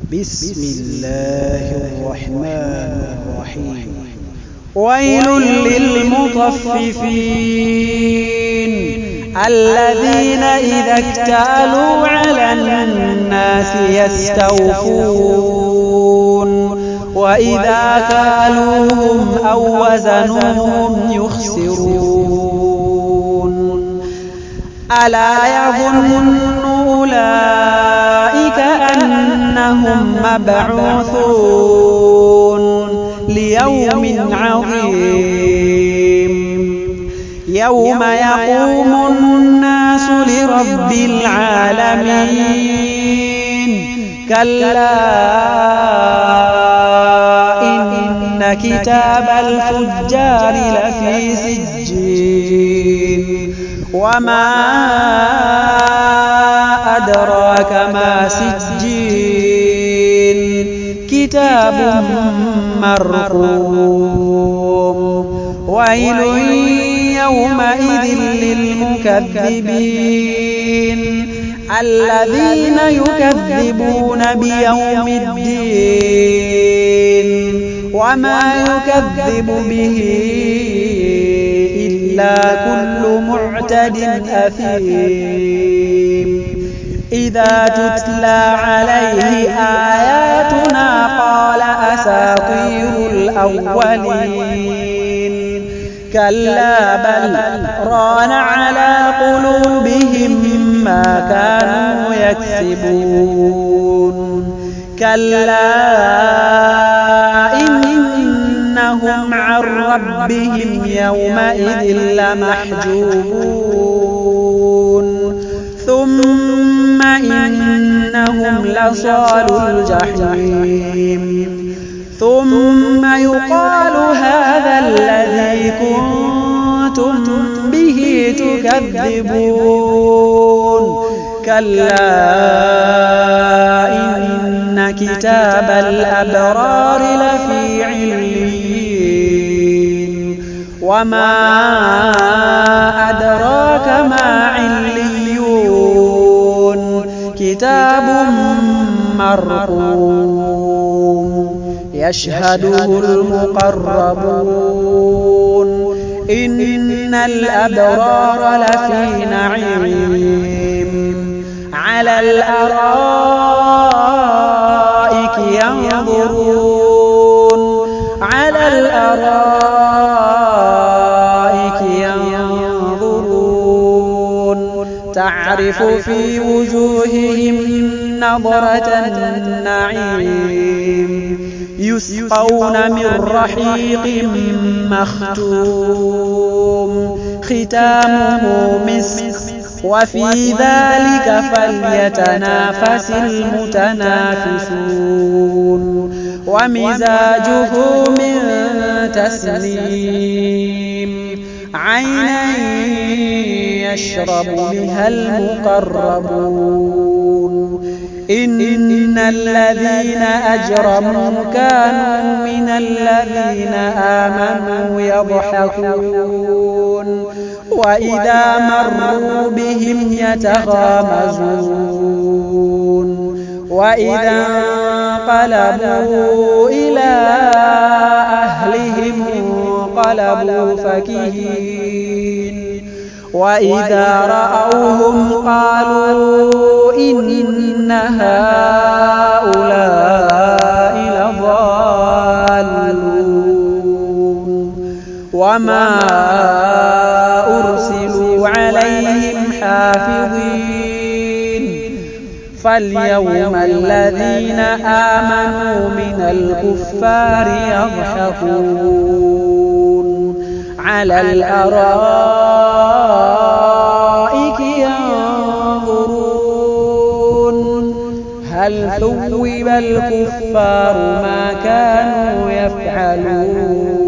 بسم الله الرحمن الرحيم. ويل للمطففين الذين إذا اكتالوا على الناس يستوفون وإذا كالوهم أو وزنوهم يخسرون. ألا يظن أولئك أنهم مبعوثون ليوم عظيم يوم يقوم الناس لرب العالمين. كلا إن كتاب الفجار لفي سجين وما أدراك ما سجين كتاب مرقوم. ويل يومئذ للمكذبين الذين يكذبون بيوم الدين وما يكذب به إلا كل معتد أثيم. إذا تتلى عليه آياتنا قال أساطير الأولين. كلا بل ران على قلوبهم ما كانوا يكسبون. كلا إنهم عن ربهم يومئذ لمحجوبون. ثم إنهم لصالو الجحيم. ثم يقال هذا الذي كنتم به تكذبون. كلا إن كتاب الأبرار لفي عليين وما أدراك ما عليون كتاب مرقوم يشهده المقربون. إن الأبرار لفي نعيم على الأرائك ينظرون تعرف في وجوههم نضرة النعيم. يسقون من رحيق مختوم ختامه مسك وفي ذلك فليتنافس المتنافسون. ومزاجه من تسنيم عينا يشرب بها المقربون. إن الذين أجرموا كانوا من الذين آمنوا يضحكون وإذا مروا بهم يتغامزون. وإذا انقلبوا إلى أهلهم انقلبوا فكهين. وإذا رأوهم قالوا إن هؤلاء لضالون. وما أرسلوا عليهم حافظين. فاليوم الذين آمنوا من الكفار يضحكون على الأرائك ينظرون هل ثوب الكفار ما كانوا يفعلون.